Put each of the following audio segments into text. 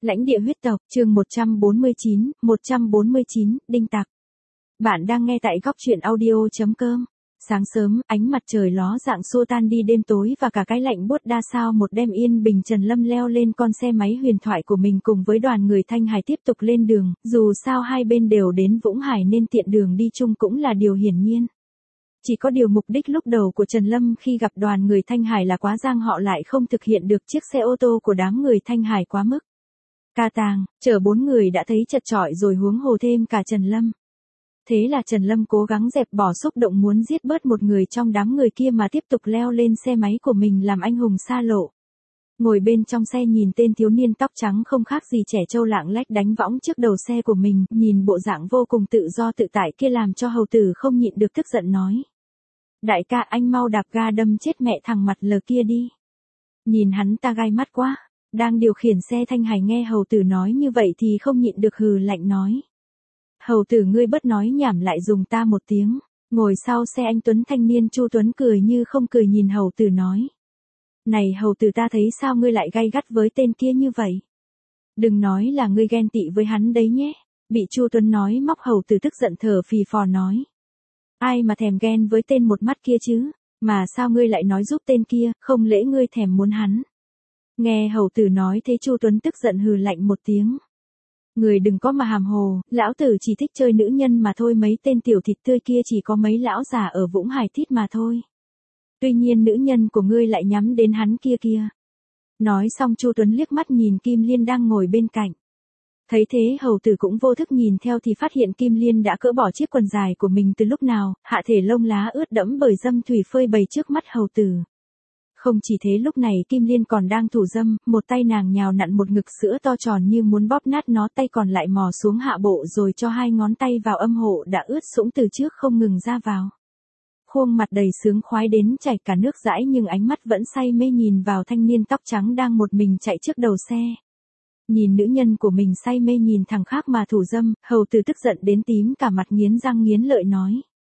Lãnh địa huyết tộc, chương 149, đinh tặc. Bạn đang nghe tại góc truyện audio.com. Sáng sớm, ánh mặt trời ló dạng xua tan đi đêm tối và cả cái lạnh buốt đa sao một đêm yên bình, Trần Lâm leo lên con xe máy huyền thoại của mình cùng với đoàn người Thanh Hải tiếp tục lên đường, dù sao hai bên đều đến Vũng Hải nên tiện đường đi chung cũng là điều hiển nhiên. Chỉ có điều mục đích lúc đầu của Trần Lâm khi gặp đoàn người Thanh Hải là Quá Giang họ lại không thực hiện được chiếc xe ô tô của đám người Thanh Hải quá mức. Ca tàng, chở 4 người đã thấy chật chội rồi huống hồ thêm cả Trần Lâm. Thế là Trần Lâm cố gắng dẹp bỏ xúc động muốn giết bớt một người trong đám người kia mà tiếp tục leo lên xe máy của mình làm anh hùng xa lộ. Ngồi bên trong xe nhìn tên thiếu niên tóc trắng không khác gì trẻ trâu lạng lách đánh võng trước đầu xe của mình, nhìn bộ dạng vô cùng tự do tự tại kia làm cho hầu tử không nhịn được tức giận nói. Đại ca, anh mau đạp ga đâm chết mẹ thằng mặt lờ kia đi. Nhìn hắn ta gai mắt quá. Đang điều khiển xe Thanh Hải nghe hầu tử nói như vậy thì không nhịn được hừ lạnh nói. Hầu tử ngươi bớt nói nhảm lại dùng ta một tiếng. Ngồi sau xe anh Tuấn thanh niên Chu Tuấn cười như không cười nhìn hầu tử nói. Này hầu tử, ta thấy sao ngươi lại gay gắt với tên kia như vậy? Đừng nói là ngươi ghen tị với hắn đấy nhé. Bị Chu Tuấn nói móc hầu tử tức giận thở phì phò nói. Ai mà thèm ghen với tên một mắt kia chứ? Mà sao ngươi lại nói giúp tên kia, không lẽ ngươi thèm muốn hắn? Nghe hầu tử nói thế Chu Tuấn tức giận hừ lạnh một tiếng. Người đừng có mà hàm hồ, lão tử chỉ thích chơi nữ nhân mà thôi, mấy tên tiểu thịt tươi kia chỉ có mấy lão già ở Vũng Hải thích mà thôi. Tuy nhiên nữ nhân của ngươi lại nhắm đến hắn kia kia. Nói xong Chu Tuấn liếc mắt nhìn Kim Liên đang ngồi bên cạnh. Thấy thế hầu tử cũng vô thức nhìn theo thì phát hiện Kim Liên đã cỡ bỏ chiếc quần dài của mình từ lúc nào, hạ thể lông lá ướt đẫm bởi dâm thủy phơi bày trước mắt hầu tử. Không chỉ thế, lúc này Kim Liên còn đang thủ dâm, một tay nàng nhào nặn một ngực sữa to tròn như muốn bóp nát nó, tay còn lại mò xuống hạ bộ rồi cho hai ngón tay vào âm hộ đã ướt sũng từ trước không ngừng ra vào. Khuôn mặt đầy sướng khoái đến chảy cả nước dãi nhưng ánh mắt vẫn say mê nhìn vào thanh niên tóc trắng đang một mình chạy trước đầu xe. Nhìn nữ nhân của mình say mê nhìn thằng khác mà thủ dâm, hầu tử tức giận đến tím cả mặt nghiến răng nghiến lợi nói.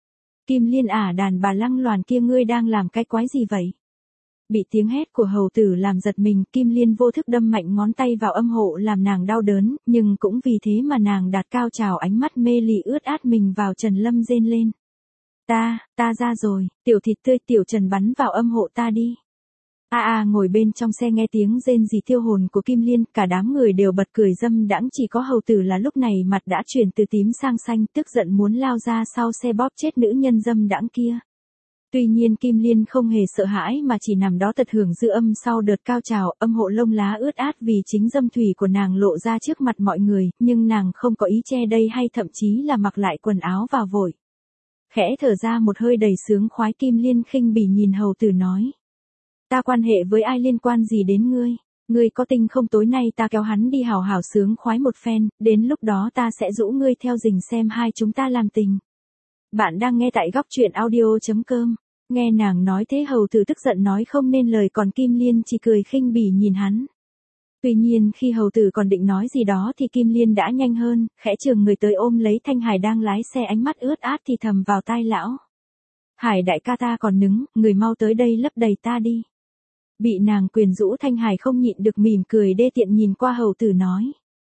Kim Liên đàn bà lăng loàn kia, ngươi đang làm cái quái gì vậy? Bị tiếng hét của hầu tử làm giật mình, Kim Liên vô thức đâm mạnh ngón tay vào âm hộ làm nàng đau đớn, nhưng cũng vì thế mà nàng đạt cao trào, ánh mắt mê lì ướt át mình vào Trần Lâm rên lên. Ta ra rồi, tiểu thịt tươi, tiểu Trần bắn vào âm hộ ta đi. Ngồi bên trong xe nghe tiếng rên rỉ tiêu hồn của Kim Liên, cả đám người đều bật cười dâm đãng, chỉ có hầu tử là lúc này mặt đã chuyển từ tím sang xanh, tức giận muốn lao ra sau xe bóp chết nữ nhân dâm đãng kia. Tuy nhiên Kim Liên không hề sợ hãi mà chỉ nằm đó tận hưởng dư âm sau đợt cao trào, âm hộ lông lá ướt át vì chính dâm thủy của nàng lộ ra trước mặt mọi người, nhưng nàng không có ý che đây hay thậm chí là mặc lại quần áo vào vội. Khẽ thở ra một hơi đầy sướng khoái, Kim Liên khinh bỉ nhìn hầu tử nói. Ta quan hệ với ai liên quan gì đến ngươi? Ngươi có tin không, tối nay ta kéo hắn đi hào hào sướng khoái một phen, đến lúc đó ta sẽ rũ ngươi theo rình xem hai chúng ta làm tình. Bạn đang nghe tại góc truyện audio.com. Nghe nàng nói thế hầu tử tức giận nói không nên lời, còn Kim Liên chỉ cười khinh bỉ nhìn hắn. Tuy nhiên khi hầu tử còn định nói gì đó thì Kim Liên đã nhanh hơn, khẽ chưởng người tới ôm lấy Thanh Hải đang lái xe, ánh mắt ướt át thì thầm vào tai lão. Hải đại ca, ta còn nứng, người mau tới đây lấp đầy ta đi. Bị nàng quyền rũ, Thanh Hải không nhịn được mỉm cười đê tiện nhìn qua hầu tử nói.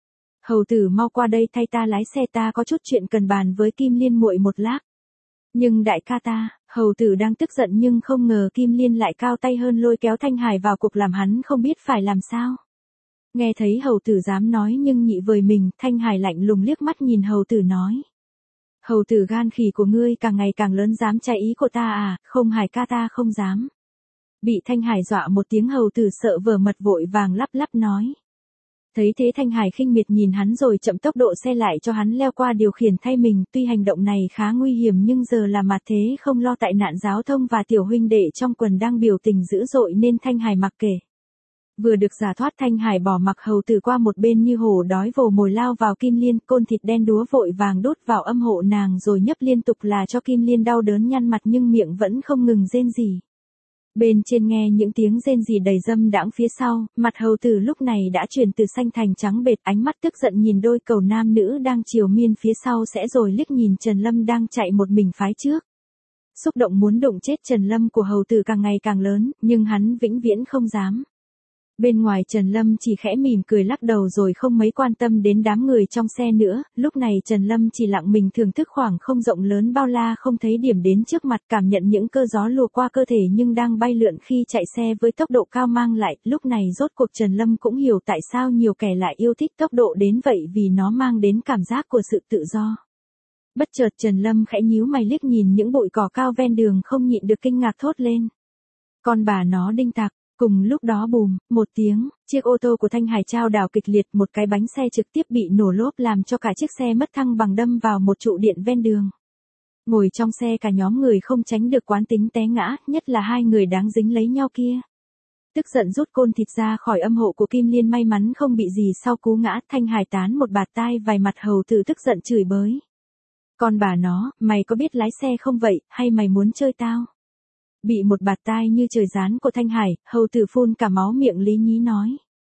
Hầu tử mau qua đây thay ta lái xe, ta có chút chuyện cần bàn với Kim Liên muội một lát. Nhưng đại ca ta, hầu tử đang tức giận nhưng không ngờ Kim Liên lại cao tay hơn lôi kéo Thanh Hải vào cuộc làm hắn không biết phải làm sao. Nghe thấy hầu tử dám nói nhưng nhị vời mình, Thanh Hải lạnh lùng liếc mắt nhìn hầu tử nói. Hầu tử, gan khỉ của ngươi càng ngày càng lớn, dám trái ý của ta à? Không Hải ca, ta không dám. Bị Thanh Hải dọa một tiếng, hầu tử sợ vờ mật vội vàng lắp lắp nói. Thấy thế Thanh Hải khinh miệt nhìn hắn rồi chậm tốc độ xe lại cho hắn leo qua điều khiển thay mình, tuy hành động này khá nguy hiểm nhưng giờ là mặt thế không lo tại nạn giao thông và tiểu huynh đệ trong quần đang biểu tình dữ dội nên Thanh Hải mặc kệ. Vừa được giải thoát, Thanh Hải bỏ mặc hầu tử qua một bên như hổ đói vồ mồi lao vào Kim Liên, côn thịt đen đúa vội vàng đút vào âm hộ nàng rồi nhấp liên tục là cho Kim Liên đau đớn nhăn mặt nhưng miệng vẫn không ngừng rên rỉ. Bên trên nghe những tiếng rên rỉ đầy dâm đãng, phía sau, mặt hầu tử lúc này đã chuyển từ xanh thành trắng bệt, ánh mắt tức giận nhìn đôi cầu nam nữ đang triều miên phía sau sẽ rồi liếc nhìn Trần Lâm đang chạy một mình phái trước. Xúc động muốn đụng chết Trần Lâm của hầu tử càng ngày càng lớn, nhưng hắn vĩnh viễn không dám. Bên ngoài Trần Lâm chỉ khẽ mỉm cười lắc đầu rồi không mấy quan tâm đến đám người trong xe nữa, lúc này Trần Lâm chỉ lặng mình thưởng thức khoảng không rộng lớn bao la không thấy điểm đến trước mặt, cảm nhận những cơn gió lùa qua cơ thể nhưng đang bay lượn khi chạy xe với tốc độ cao mang lại, lúc này rốt cuộc Trần Lâm cũng hiểu tại sao nhiều kẻ lại yêu thích tốc độ đến vậy, vì nó mang đến cảm giác của sự tự do. Bất chợt Trần Lâm khẽ nhíu mày liếc nhìn những bụi cỏ cao ven đường, không nhịn được kinh ngạc thốt lên. Con bà nó đinh tặc. Cùng lúc đó bùm, một tiếng, chiếc ô tô của Thanh Hải chao đảo kịch liệt, một cái bánh xe trực tiếp bị nổ lốp làm cho cả chiếc xe mất thăng bằng đâm vào một trụ điện ven đường. Ngồi trong xe cả nhóm người không tránh được quán tính té ngã, nhất là hai người đáng dính lấy nhau kia. Tức giận rút côn thịt ra khỏi âm hộ của Kim Liên, may mắn không bị gì sau cú ngã. Thanh Hải tán một bạt tai vài mặt hầu tử tức giận chửi bới. Con bà nó, mày có biết lái xe không vậy, hay mày muốn chơi tao? Bị một bạt tai như trời giáng của Thanh Hải, hầu tử phun cả máu miệng lý nhí nói.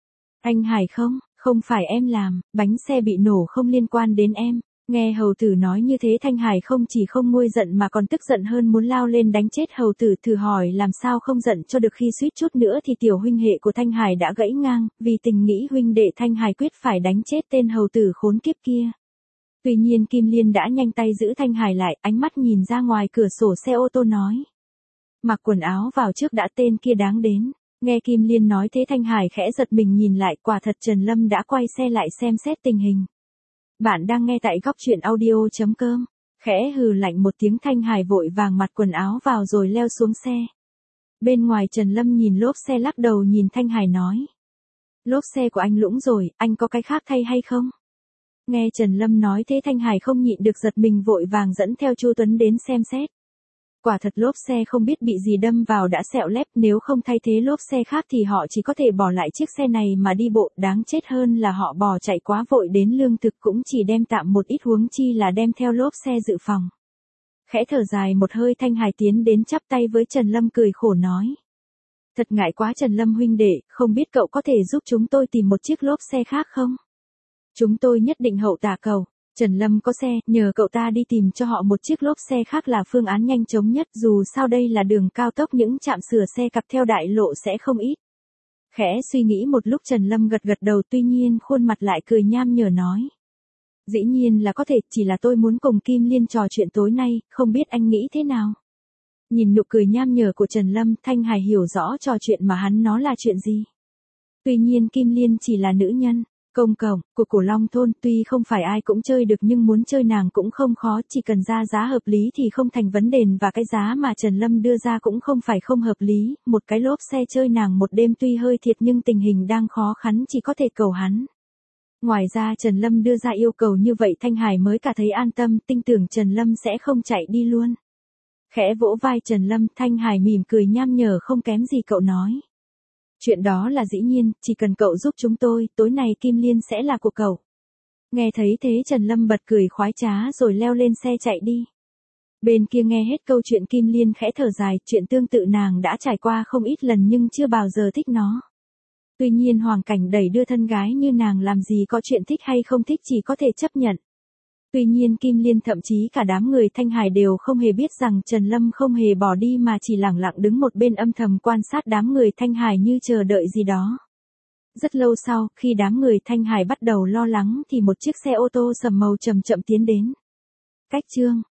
Anh Hải không phải em làm, bánh xe bị nổ không liên quan đến em. Nghe hầu tử nói như thế Thanh Hải không chỉ không nguôi giận mà còn tức giận hơn, muốn lao lên đánh chết hầu tử. Thử hỏi làm sao không giận cho được khi suýt chút nữa thì tiểu huynh hệ của Thanh Hải đã gãy ngang, vì tình nghĩ huynh đệ Thanh Hải quyết phải đánh chết tên hầu tử khốn kiếp kia. Tuy nhiên Kim Liên đã nhanh tay giữ Thanh Hải lại, ánh mắt nhìn ra ngoài cửa sổ xe ô tô nói. Mặc quần áo vào trước đã, tên kia đáng đến. Nghe Kim Liên nói thế Thanh Hải khẽ giật mình nhìn lại, quả thật Trần Lâm đã quay xe lại xem xét tình hình. Bạn đang nghe tại góc truyện audio.com. Khẽ hừ lạnh một tiếng Thanh Hải vội vàng mặc quần áo vào rồi leo xuống xe. Bên ngoài Trần Lâm nhìn lốp xe lắc đầu nhìn Thanh Hải nói. Lốp xe của anh lũng rồi, anh có cái khác thay hay không? Nghe Trần Lâm nói thế Thanh Hải không nhịn được giật mình, vội vàng dẫn theo Chu Tuấn đến xem xét. Quả thật lốp xe không biết bị gì đâm vào đã sẹo lép, nếu không thay thế lốp xe khác thì họ chỉ có thể bỏ lại chiếc xe này mà đi bộ, đáng chết hơn là họ bỏ chạy quá vội đến lương thực cũng chỉ đem tạm một ít, huống chi là đem theo lốp xe dự phòng. Khẽ thở dài một hơi Thanh Hải tiến đến chắp tay với Trần Lâm cười khổ nói. Thật ngại quá Trần Lâm huynh đệ, không biết cậu có thể giúp chúng tôi tìm một chiếc lốp xe khác không? Chúng tôi nhất định hậu tạ cầu. Trần Lâm có xe, nhờ cậu ta đi tìm cho họ một chiếc lốp xe khác là phương án nhanh chóng nhất, dù sao đây là đường cao tốc, những trạm sửa xe cặp theo đại lộ sẽ không ít. Khẽ suy nghĩ một lúc Trần Lâm gật gật đầu, tuy nhiên khuôn mặt lại cười nham nhở nói. Dĩ nhiên là có thể, chỉ là tôi muốn cùng Kim Liên trò chuyện tối nay, không biết anh nghĩ thế nào? Nhìn nụ cười nham nhở của Trần Lâm, Thanh Hải hiểu rõ trò chuyện mà hắn nó là chuyện gì. Tuy nhiên Kim Liên chỉ là nữ nhân. Công cộng của Cổ Long thôn tuy không phải ai cũng chơi được nhưng muốn chơi nàng cũng không khó, chỉ cần ra giá hợp lý thì không thành vấn đề, và cái giá mà Trần Lâm đưa ra cũng không phải không hợp lý, một cái lốp xe chơi nàng một đêm tuy hơi thiệt nhưng tình hình đang khó khăn chỉ có thể cầu hắn. Ngoài ra Trần Lâm đưa ra yêu cầu như vậy Thanh Hải mới cả thấy an tâm, tin tưởng Trần Lâm sẽ không chạy đi luôn. Khẽ vỗ vai Trần Lâm, Thanh Hải mỉm cười nham nhở không kém gì cậu nói. Chuyện đó là dĩ nhiên, chỉ cần cậu giúp chúng tôi, tối nay Kim Liên sẽ là của cậu. Nghe thấy thế Trần Lâm bật cười khoái trá rồi leo lên xe chạy đi. Bên kia nghe hết câu chuyện Kim Liên khẽ thở dài, chuyện tương tự nàng đã trải qua không ít lần nhưng chưa bao giờ thích nó. Tuy nhiên hoàn cảnh đẩy đưa thân gái như nàng làm gì có chuyện thích hay không thích, chỉ có thể chấp nhận. Tuy nhiên Kim Liên thậm chí cả đám người Thanh Hải đều không hề biết rằng Trần Lâm không hề bỏ đi mà chỉ lẳng lặng đứng một bên âm thầm quan sát đám người Thanh Hải như chờ đợi gì đó. Rất lâu sau, khi đám người Thanh Hải bắt đầu lo lắng thì một chiếc xe ô tô sầm màu chậm chậm tiến đến. Cách chương